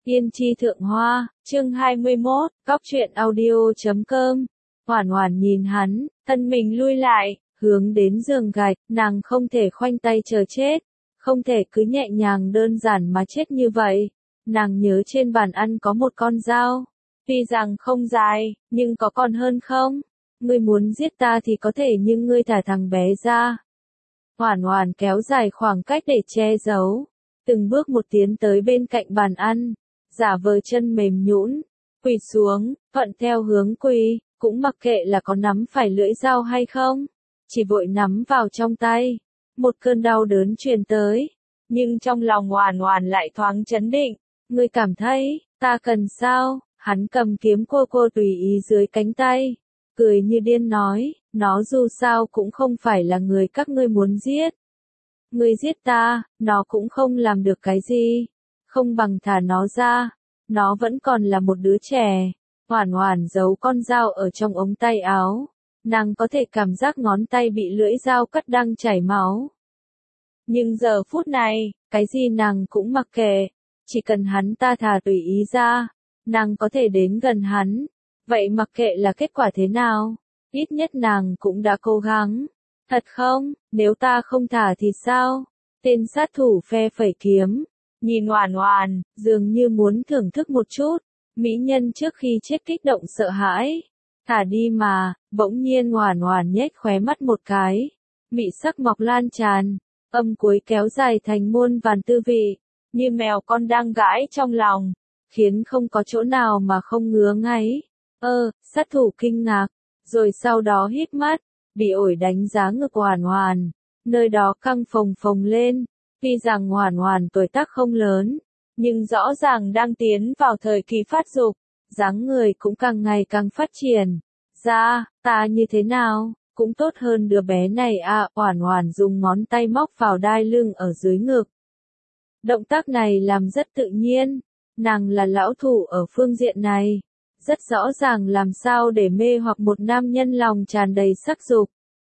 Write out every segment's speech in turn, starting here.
Yên chi thượng hoa, chương 21, góc truyện audio.com. Hoản Hoản nhìn hắn, thân mình lui lại, hướng đến giường gạch, nàng không thể khoanh tay chờ chết, không thể cứ nhẹ nhàng đơn giản mà chết như vậy. Nàng nhớ trên bàn ăn có một con dao, tuy rằng không dài, nhưng có còn hơn không? Ngươi muốn giết ta thì có thể nhưng ngươi thả thằng bé ra. Hoản Hoản kéo dài khoảng cách để che giấu, từng bước một tiến tới bên cạnh bàn ăn, giả vờ chân mềm nhũn, quỳ xuống, thuận theo hướng quỳ, cũng mặc kệ là có nắm phải lưỡi dao hay không, chỉ vội nắm vào trong tay. Một cơn đau đớn truyền tới, nhưng trong lòng Hoản Hoản lại thoáng trấn định. Ngươi cảm thấy, ta cần sao? Hắn cầm kiếm cô tùy ý dưới cánh tay, cười như điên nói, nó dù sao cũng không phải là người các ngươi muốn giết. Ngươi giết ta, nó cũng không làm được cái gì, không bằng thả nó ra, nó vẫn còn là một đứa trẻ. Hoản Hoản giấu con dao ở trong ống tay áo, nàng có thể cảm giác ngón tay bị lưỡi dao cắt đang chảy máu. Nhưng giờ phút này, cái gì nàng cũng mặc kệ, chỉ cần hắn ta thả tùy ý ra, nàng có thể đến gần hắn, vậy mặc kệ là kết quả thế nào, ít nhất nàng cũng đã cố gắng. Thật không, nếu ta không thả thì sao? Tên sát thủ phe phẩy kiếm, nhìn Hoản Hoản, dường như muốn thưởng thức một chút. Mỹ nhân trước khi chết kích động sợ hãi. Thả đi mà, bỗng nhiên Hoản Hoản nhếch khóe mắt một cái. Mị sắc mọc lan tràn, âm cuối kéo dài thành muôn vàn tư vị, như mèo con đang gãi trong lòng, khiến không có chỗ nào mà không ngứa ngáy. Sát thủ kinh ngạc, rồi sau đó hít mắt, bị ổi đánh giá ngực Hoản Hoản, nơi đó căng phồng phồng lên. Tuy rằng Hoản Hoản tuổi tác không lớn, nhưng rõ ràng đang tiến vào thời kỳ phát dục, dáng người cũng càng ngày càng phát triển. Ra, ta như thế nào, cũng tốt hơn đứa bé này à. Hoản Hoản dùng ngón tay móc vào đai lưng ở dưới ngực. Động tác này làm rất tự nhiên, nàng là lão thủ ở phương diện này, rất rõ ràng làm sao để mê hoặc một nam nhân lòng tràn đầy sắc dục.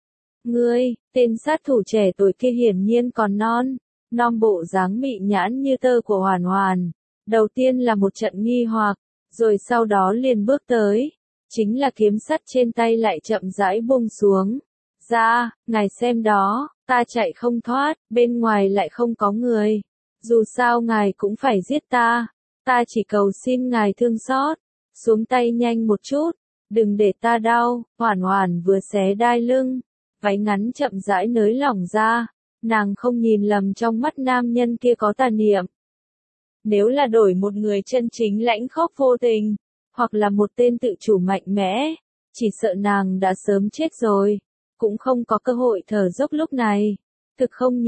Ngươi, tên sát thủ trẻ tuổi kia hiển nhiên còn non bộ dáng mị nhãn như tơ của Hoản Hoản. Đầu tiên là một trận nghi hoặc, rồi sau đó liền bước tới, chính là kiếm sắt trên tay lại chậm rãi buông xuống. Ra, ngài xem đó, ta chạy không thoát, bên ngoài lại không có người. Dù sao ngài cũng phải giết ta chỉ cầu xin ngài thương xót, xuống tay nhanh một chút, đừng để ta đau. Hoản Hoản vừa xé đai lưng, váy ngắn chậm rãi nới lỏng ra, nàng không nhìn lầm trong mắt nam nhân kia có tà niệm. Nếu là đổi một người chân chính lãnh khốc vô tình, hoặc là một tên tự chủ mạnh mẽ, chỉ sợ nàng đã sớm chết rồi, cũng không có cơ hội thở dốc lúc này. Thực không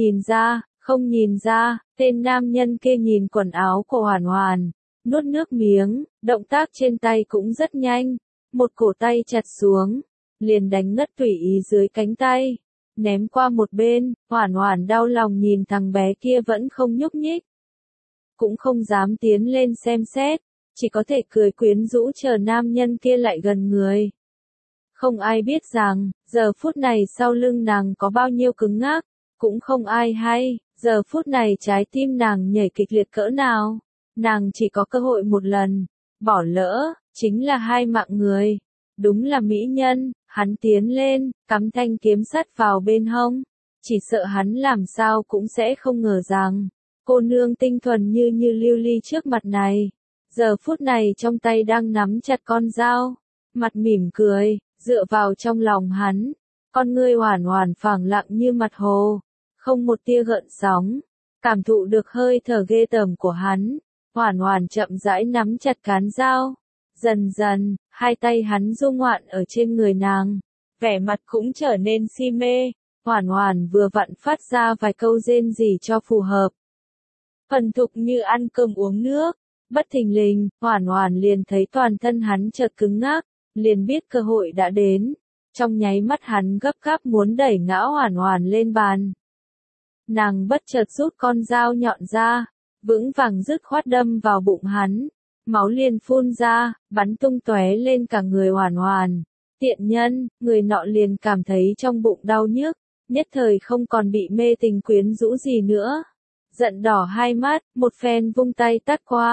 nhìn ra, tên nam nhân kia nhìn quần áo của Hoản Hoản, nuốt nước miếng, động tác trên tay cũng rất nhanh, một cổ tay chặt xuống, liền đánh ngất tùy ý dưới cánh tay, ném qua một bên. Hoản Hoản đau lòng nhìn thằng bé kia vẫn không nhúc nhích, cũng không dám tiến lên xem xét, chỉ có thể cười quyến rũ chờ nam nhân kia lại gần người. Không ai biết rằng, giờ phút này sau lưng nàng có bao nhiêu cứng ngắc, cũng không ai hay, giờ phút này trái tim nàng nhảy kịch liệt cỡ nào. Nàng chỉ có cơ hội một lần, bỏ lỡ, chính là hai mạng người. Đúng là mỹ nhân. Hắn tiến lên, cắm thanh kiếm sắt vào bên hông, chỉ sợ hắn làm sao cũng sẽ không ngờ rằng, cô nương tinh thuần như lưu ly trước mặt này, giờ phút này trong tay đang nắm chặt con dao, mặt mỉm cười, dựa vào trong lòng hắn, con ngươi Hoản Hoản phẳng lặng như mặt hồ, không một tia gợn sóng, cảm thụ được hơi thở ghê tởm của hắn. Hoản Hoản chậm rãi nắm chặt cán dao. Dần dần, hai tay hắn du ngoạn ở trên người nàng, vẻ mặt cũng trở nên si mê. Hoản Hoản vừa vặn phát ra vài câu rên rỉ cho phù hợp. Thuần thục như ăn cơm uống nước, bất thình lình, Hoản Hoản liền thấy toàn thân hắn chợt cứng ngắc, liền biết cơ hội đã đến. Trong nháy mắt hắn gấp gáp muốn đẩy ngã Hoản Hoản lên bàn. Nàng bất chợt rút con dao nhọn ra, vững vàng dứt khoát đâm vào bụng hắn. Máu liền phun ra, bắn tung tóe lên cả người Hoản Hoản. Tiện nhân, người nọ liền cảm thấy trong bụng đau nhức, nhất thời không còn bị mê tình quyến rũ gì nữa. Giận đỏ hai mắt, một phen vung tay tát qua,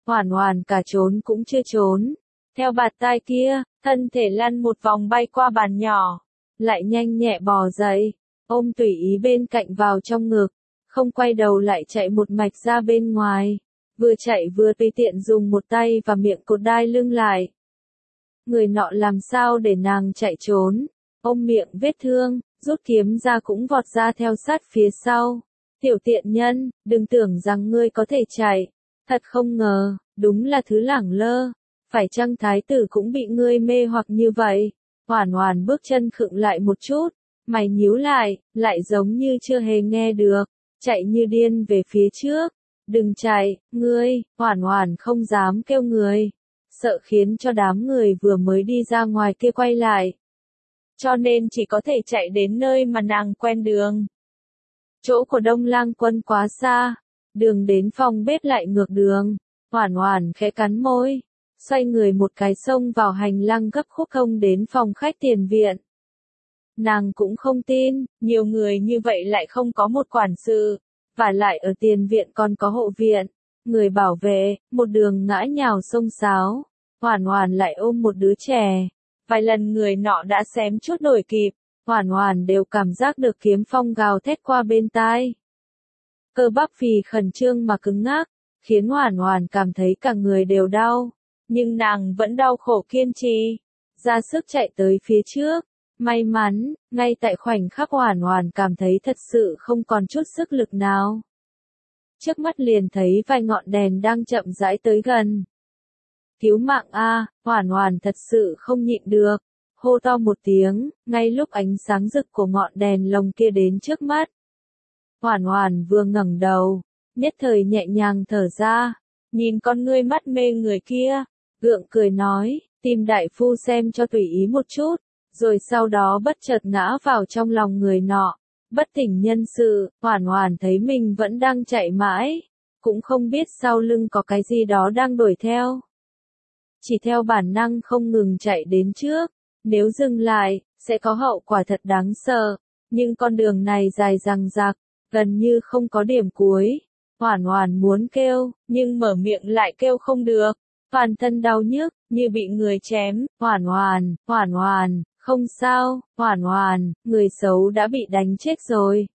Hoản Hoản cả trốn cũng chưa trốn. Theo bạt tai kia, thân thể lăn một vòng bay qua bàn nhỏ. Lại nhanh nhẹ bò dậy, ôm Tùy Ý bên cạnh vào trong ngực. Không quay đầu lại chạy một mạch ra bên ngoài. Vừa chạy vừa tùy tiện dùng một tay và miệng cột đai lưng lại. Người nọ làm sao để nàng chạy trốn. Ôm miệng vết thương, rút kiếm ra cũng vọt ra theo sát phía sau. Tiểu tiện nhân, đừng tưởng rằng ngươi có thể chạy. Thật không ngờ, đúng là thứ lẳng lơ. Phải chăng thái tử cũng bị ngươi mê hoặc như vậy? Hoản Hoản bước chân khựng lại một chút. Mày nhíu lại giống như chưa hề nghe được. Chạy như điên về phía trước. Đừng chạy, ngươi. Hoản Hoản không dám kêu người. Sợ khiến cho đám người vừa mới đi ra ngoài kia quay lại. Cho nên chỉ có thể chạy đến nơi mà nàng quen đường. Chỗ của Đông Lang Quân quá xa. Đường đến phòng bếp lại ngược đường. Hoản Hoản khẽ cắn môi. Xoay người một cái xông vào hành lang gấp khúc không đến phòng khách tiền viện. Nàng cũng không tin, nhiều người như vậy lại không có một quản sự. Và lại ở tiền viện còn có hộ viện. Người bảo vệ, một đường ngã nhào xông xáo. Hoản Hoản lại ôm một đứa trẻ. Vài lần người nọ đã xém chút đuổi kịp. Hoản Hoản đều cảm giác được Kiếm Phong gào thét qua bên tai. Cơ bắp phì khẩn trương mà cứng ngắc, khiến Hoản Hoản cảm thấy cả người đều đau. Nhưng nàng vẫn đau khổ kiên trì, ra sức chạy tới phía trước. May mắn, ngay tại khoảnh khắc Hoản Hoản cảm thấy thật sự không còn chút sức lực nào. Trước mắt liền thấy vài ngọn đèn đang chậm rãi tới gần. Cứu mạng a! Hoản Hoản thật sự không nhịn được. Hô to một tiếng, ngay lúc ánh sáng rực của ngọn đèn lồng kia đến trước mắt. Hoản Hoản vừa ngẩng đầu, nhất thời nhẹ nhàng thở ra, nhìn con ngươi mắt mê người kia, gượng cười nói, tìm đại phu xem cho Tùy Ý một chút, rồi sau đó bất chợt ngã vào trong lòng người nọ. Bất tỉnh nhân sự, Hoản Hoản thấy mình vẫn đang chạy mãi, cũng không biết sau lưng có cái gì đó đang đuổi theo. Chỉ theo bản năng không ngừng chạy đến trước, nếu dừng lại, sẽ có hậu quả thật đáng sợ, nhưng con đường này dài dằng dặc, gần như không có điểm cuối. Hoản Hoản muốn kêu, nhưng mở miệng lại kêu không được, toàn thân đau nhức, như bị người chém. Hoản Hoản, không sao, Hoản Hoản, người xấu đã bị đánh chết rồi.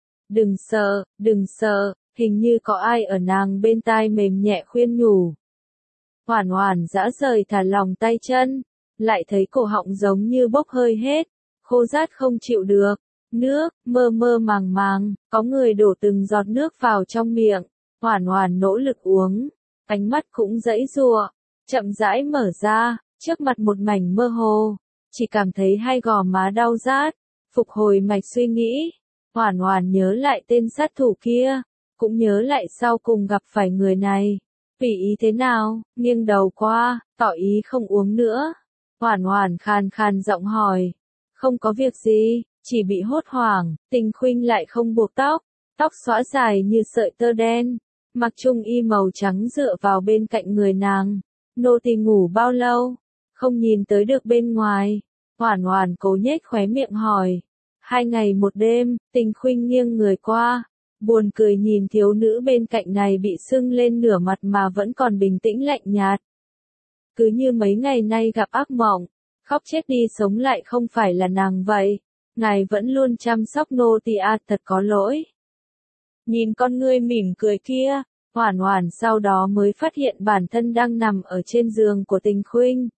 Đừng sợ, hình như có ai ở nàng bên tai mềm nhẹ khuyên nhủ. Hoản Hoản dã rời thả lòng tay chân, lại thấy cổ họng giống như bốc hơi hết, khô rát không chịu được. Nước, mơ mơ màng, có người đổ từng giọt nước vào trong miệng. Hoản Hoản nỗ lực uống, ánh mắt cũng giãy giụa, chậm rãi mở ra, trước mặt một mảnh mơ hồ, chỉ cảm thấy hai gò má đau rát. Phục hồi mạch suy nghĩ, Hoản Hoản nhớ lại tên sát thủ kia, cũng nhớ lại sau cùng gặp phải người này. Tùy Ý thế nào? Nghiêng đầu qua, tỏ ý không uống nữa. Hoản Hoản khàn khàn giọng hỏi. Không có việc gì, chỉ bị hốt hoảng. Tình Khuynh lại không buộc tóc xõa dài như sợi tơ đen, mặc trung y màu trắng dựa vào bên cạnh người nàng. Nô tỳ ngủ bao lâu? Không nhìn tới được bên ngoài. Hoản Hoản cố nhếch khóe miệng hỏi. 2 ngày 1 đêm. Tình Khuynh nghiêng người qua, buồn cười nhìn thiếu nữ bên cạnh này bị sưng lên nửa mặt mà vẫn còn bình tĩnh lạnh nhạt. Cứ như mấy ngày nay gặp ác mộng, khóc chết đi sống lại không phải là nàng vậy. Ngài vẫn luôn chăm sóc nô tỳ à, thật có lỗi. Nhìn con ngươi mỉm cười kia, Hoản Hoản sau đó mới phát hiện bản thân đang nằm ở trên giường của Tình Khuynh.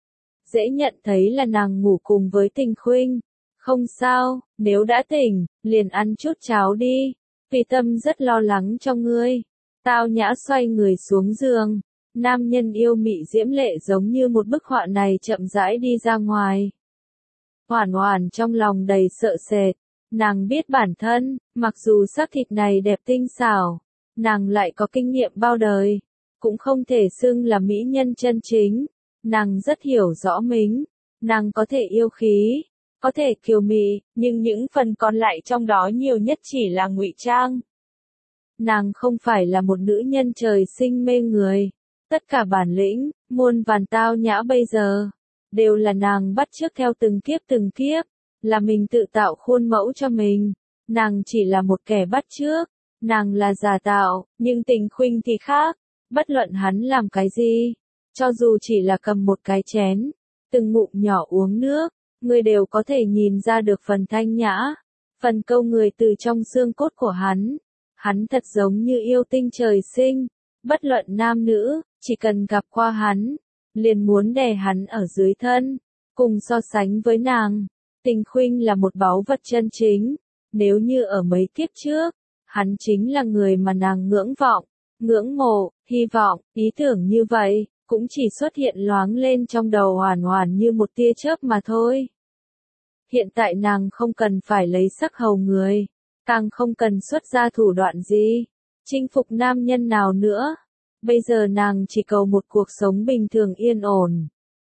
Dễ nhận thấy là nàng ngủ cùng với Tình Khuynh. Không sao, nếu đã tỉnh, liền ăn chút cháo đi. Vì Tâm rất lo lắng cho ngươi. Tao Nhã xoay người xuống giường. Nam nhân yêu mị diễm lệ giống như một bức họa này chậm rãi đi ra ngoài. Hoản Hoản trong lòng đầy sợ sệt. Nàng biết bản thân, mặc dù xác thịt này đẹp tinh xảo, nàng lại có kinh nghiệm bao đời, cũng không thể xưng là mỹ nhân chân chính. Nàng rất hiểu rõ mình, nàng có thể yêu khí, có thể kiều mị, nhưng những phần còn lại trong đó nhiều nhất chỉ là ngụy trang. Nàng không phải là một nữ nhân trời sinh mê người. Tất cả bản lĩnh, muôn vàn Tao Nhã bây giờ, đều là nàng bắt chước theo từng kiếp, là mình tự tạo khuôn mẫu cho mình. Nàng chỉ là một kẻ bắt chước, nàng là giả tạo, nhưng Tình Khuynh thì khác. Bất luận hắn làm cái gì, cho dù chỉ là cầm một cái chén, từng ngụm nhỏ uống nước, người đều có thể nhìn ra được phần thanh nhã, phần câu người từ trong xương cốt của hắn. Hắn thật giống như yêu tinh trời sinh, bất luận nam nữ, chỉ cần gặp qua hắn, liền muốn đè hắn ở dưới thân. Cùng so sánh với nàng, Tình Khuynh là một báu vật chân chính. Nếu như ở mấy kiếp trước, hắn chính là người mà nàng ngưỡng vọng, ngưỡng mộ, hy vọng, ý tưởng như vậy, cũng chỉ xuất hiện loáng lên trong đầu Hoàn Hoàn như một tia chớp mà thôi. Hiện tại nàng không cần phải lấy sắc hầu người, càng không cần xuất ra thủ đoạn gì, chinh phục nam nhân nào nữa. Bây giờ nàng chỉ cầu một cuộc sống bình thường yên ổn.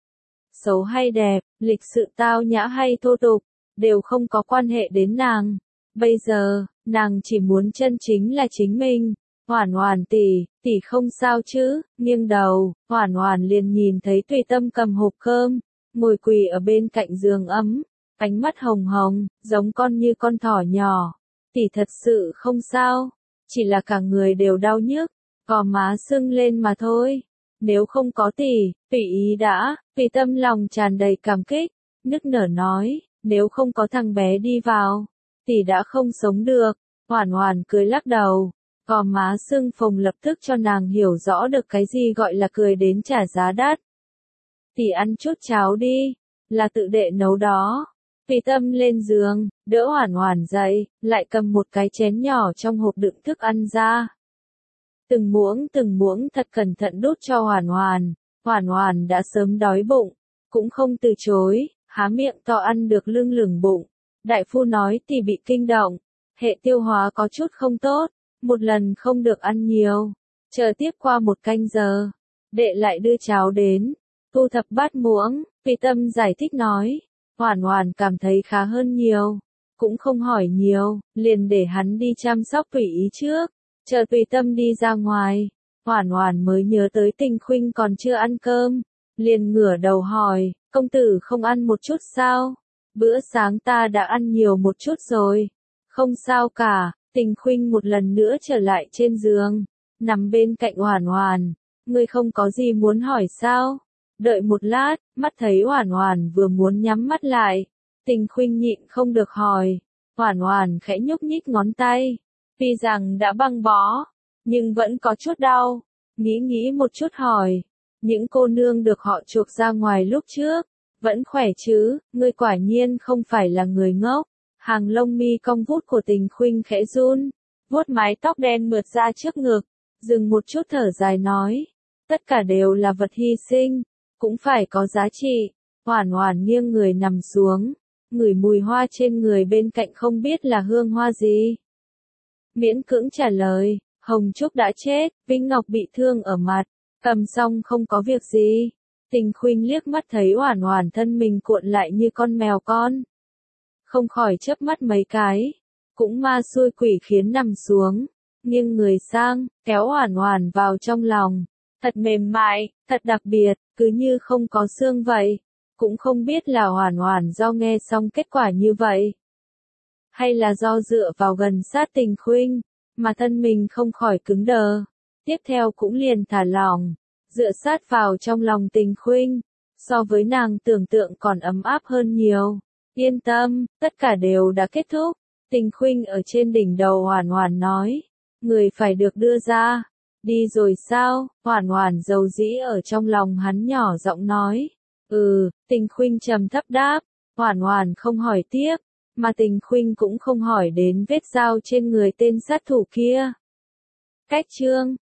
Xấu hay đẹp, lịch sự tao nhã hay thô tục, đều không có quan hệ đến nàng. Bây giờ, nàng chỉ muốn chân chính là chính mình. Hoàn Hoàn tỷ, tỷ không sao chứ? Nghiêng đầu, Hoàn Hoàn liền nhìn thấy Tùy Tâm cầm hộp cơm, ngồi quỳ ở bên cạnh giường ấm, ánh mắt hồng hồng, giống con như con thỏ nhỏ. Tỷ thật sự không sao, chỉ là cả người đều đau nhức, gò má sưng lên mà thôi. Nếu không có tỷ, Tùy ý đã. Tùy Tâm lòng tràn đầy cảm kích, nức nở nói, nếu không có thằng bé đi vào, tỷ đã không sống được. Hoàn Hoàn cười lắc đầu, gò má sưng phồng lập tức cho nàng hiểu rõ được cái gì gọi là cười đến trả giá đắt. Tỷ ăn chút cháo đi, là tự đệ nấu đó. Tùy Tâm lên giường, đỡ Hoàn Hoàn dậy, lại cầm một cái chén nhỏ trong hộp đựng thức ăn ra. Từng muỗng thật cẩn thận đút cho Hoàn Hoàn. Hoàn Hoàn đã sớm đói bụng, cũng không từ chối, há miệng to ăn được lưng lửng bụng. Đại phu nói tỷ bị kinh động, hệ tiêu hóa có chút không tốt, một lần không được ăn nhiều. Chờ tiếp qua 1 canh giờ, đệ lại đưa cháo đến, thu thập bát muỗng. Tùy Tâm giải thích nói, Hoàn Hoàn cảm thấy khá hơn nhiều, cũng không hỏi nhiều, liền để hắn đi chăm sóc Tùy Ý trước. Chờ Tùy Tâm đi ra ngoài, Hoàn Hoàn mới nhớ tới Tình Khuynh còn chưa ăn cơm, liền ngửa đầu hỏi, công tử không ăn một chút sao? Bữa sáng ta đã ăn nhiều một chút rồi. Không sao cả. Tình Khuynh một lần nữa trở lại trên giường, nằm bên cạnh Hoàn Hoàn. Ngươi không có gì muốn hỏi sao? Đợi một lát, mắt thấy Hoàn Hoàn vừa muốn nhắm mắt lại, Tình Khuynh nhịn không được hỏi. Hoàn Hoàn khẽ nhúc nhích ngón tay, tuy rằng đã băng bó, nhưng vẫn có chút đau. Nghĩ một chút hỏi, những cô nương được họ chuộc ra ngoài lúc trước, vẫn khỏe chứ? Ngươi quả nhiên không phải là người ngốc. Hàng lông mi cong vút của Tình Khuynh khẽ run, vuốt mái tóc đen mượt ra trước ngực, dừng một chút thở dài nói, tất cả đều là vật hy sinh, cũng phải có giá trị. Hoàn Hoàn nghiêng người nằm xuống, ngửi mùi hoa trên người bên cạnh không biết là hương hoa gì. Miễn cưỡng trả lời, Hồng Trúc đã chết, Vĩnh Ngọc bị thương ở mặt, cầm xong không có việc gì. Tình Khuynh liếc mắt thấy Hoàn Hoàn thân mình cuộn lại như con mèo con, không khỏi chớp mắt mấy cái, cũng ma xui quỷ khiến nằm xuống, nghiêng người sang, kéo Hoàn Hoàn vào trong lòng, thật mềm mại, thật đặc biệt, cứ như không có xương vậy. Cũng không biết là Hoàn Hoàn do nghe xong kết quả như vậy, hay là do dựa vào gần sát Tình Khuynh, mà thân mình không khỏi cứng đờ. Tiếp theo cũng liền thả lỏng, dựa sát vào trong lòng Tình Khuynh, so với nàng tưởng tượng còn ấm áp hơn nhiều. Yên tâm, tất cả đều đã kết thúc. Tình Khuynh ở trên đỉnh đầu Hoàn Hoàn nói, người phải được đưa ra. Đi rồi sao? Hoàn Hoàn dầu dĩ ở trong lòng hắn nhỏ giọng nói. Tình Khuynh trầm thấp đáp. Hoàn Hoàn không hỏi tiếp, mà Tình Khuynh cũng không hỏi đến vết dao trên người tên sát thủ kia. Cách chương